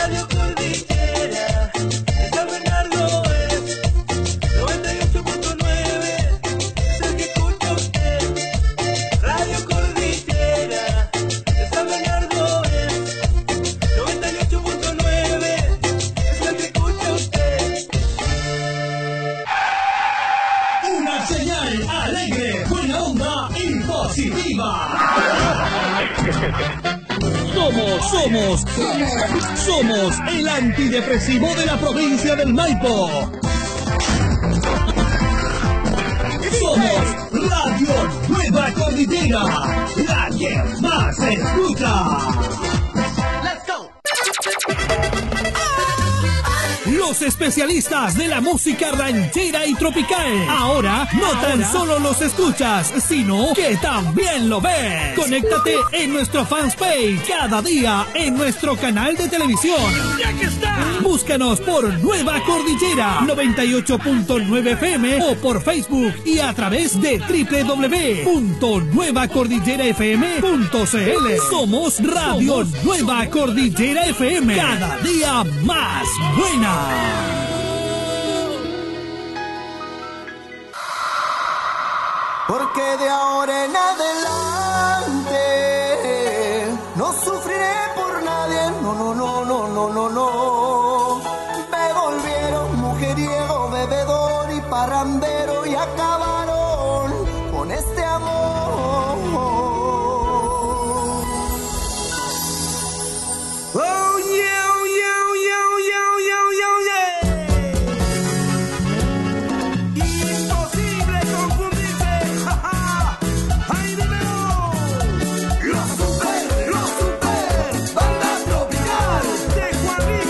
Radio Cordillera, en San Bernardo es 98.9, es el que escucha usted. Radio Cordillera, en San Bernardo es 98.9, es el que escucha usted. Una señal alegre, buena onda y positiva. Somos el antidepresivo de la provincia del Maipo. Somos Radio Nueva Cordillera, la que más se escucha. Let's go. Los especialistas de la música ranchera y tropical. Ahora no tan solo los escuchas, sino que también lo ves. Conéctate en nuestro fanpage cada día en nuestro canal de televisión. ¡Ya que está! Búscanos por Nueva Cordillera 98.9 FM o por Facebook y a través de www.nuevacordillerafm.cl. Somos Radio Nueva Cordillera FM. Cada día más buena. Porque de ahora en adelante no sufriré por nadie, no. Me volvieron mujeriego, bebedor y parrandero y acabaron con este amor. Oh yeah, oh yeah, oh yeah, oh yeah, oh yeah, oh yeah, oh yeah. Imposible confundirse, jaja. ¡Ay, dímelo! Los super, banda tropical de Juan Rico.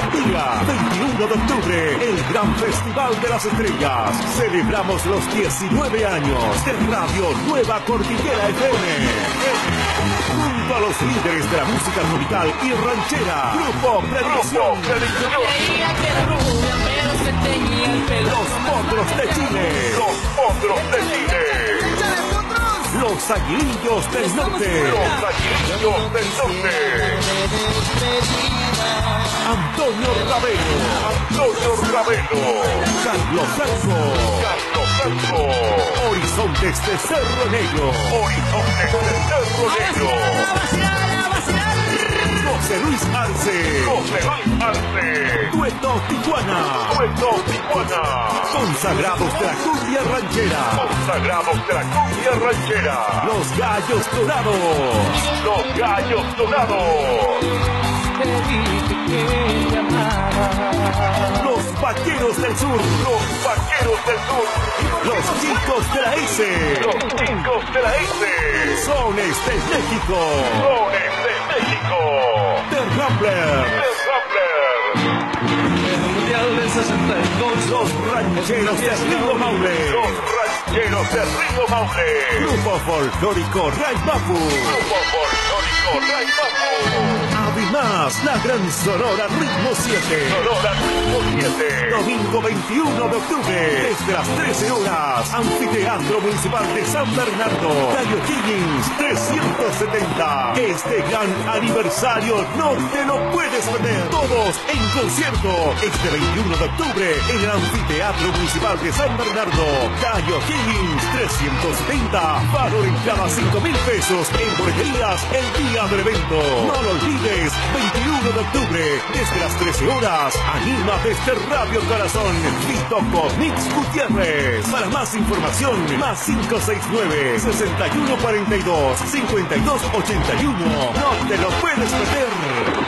Día 21 de octubre, el gran Festival de las Estrellas. Celebramos los 19 años de Radio Nueva Cordillera FM. Junto a los líderes de la música tropical y ranchera, Grupo Predicción. Los Potros de Chile. Los Potros de Chile. Los Aguilillos del Norte. Los Aguilillos del Norte. Antonio Ravelo. Antonio Ravelo. Carlos Franco. Carlos Franco. Horizontes de Cerro Negro. Horizontes de Cerro Negro. José Luis Arce. José Luis Arce. Dueto Tijuana. Dueto Tijuana. Consagrados de la cumbia ranchera. Consagrados de la cumbia ranchera. Los Gallos Dorados. Los Gallos Dorados. Los Vaqueros del Sur. Los Vaqueros del Sur. Los Chicos de la S. Los Chicos de la S. Sones de México. Sones de México. The Rambler. The Rambler. Mundial del 62. Los Rancheros de Río Maule. Los Rancheros de Río Maule. Grupo folclórico Raimapu. Grupo folclórico Raimapu. Además, la gran Sonora Ritmo 7. Sonora Ritmo 7. Domingo 21 de octubre, desde las 13 horas. Anfiteatro Municipal de San Bernardo. Gallo Higgins 370. Este gran aniversario no te lo puedes perder. Todos en concierto. Este 21 de octubre, en el Anfiteatro Municipal de San Bernardo. Gallo Higgins 370. Valor en cada 5,000 pesos en boleterías el día del evento. No lo olvides. 21 de octubre, desde las 13 horas, anima desde Radio Corazón, Vito Comix Gutiérrez. Para más información, más 569-6142-5281. No te lo puedes perder.